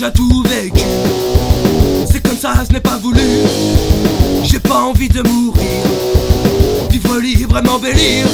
déjà tout vécu. C'est comme ça, ce n'est pas voulu. J'ai pas envie de mourir. Vivre libre et m'embellir.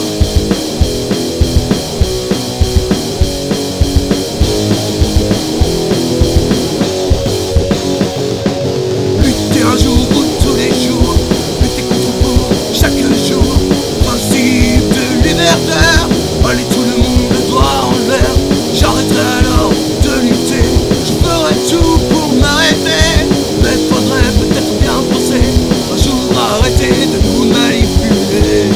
Lutter un jour ou tous les jours. Lutter contre pour chaque jour. Principe de liberté. Allez, tout le monde doit en l'air. J'arrêterai alors de lutter. Je ferai tout pour m'arrêter. Mais faudrait peut-être bien penser un jour arrêter de nous manipuler.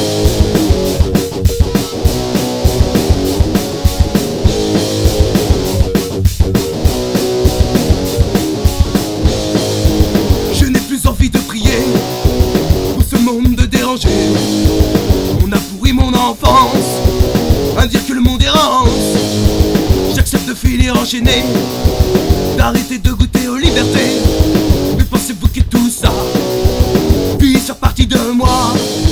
Je n'ai plus envie de prier pour ce monde de déranger. On a pourri mon enfance à dire que le monde est rance. J'accepte de finir enchaîné, d'arrêter de goûter aux libertés. Mais pensez-vous que tout ça puisse faire partie de moi?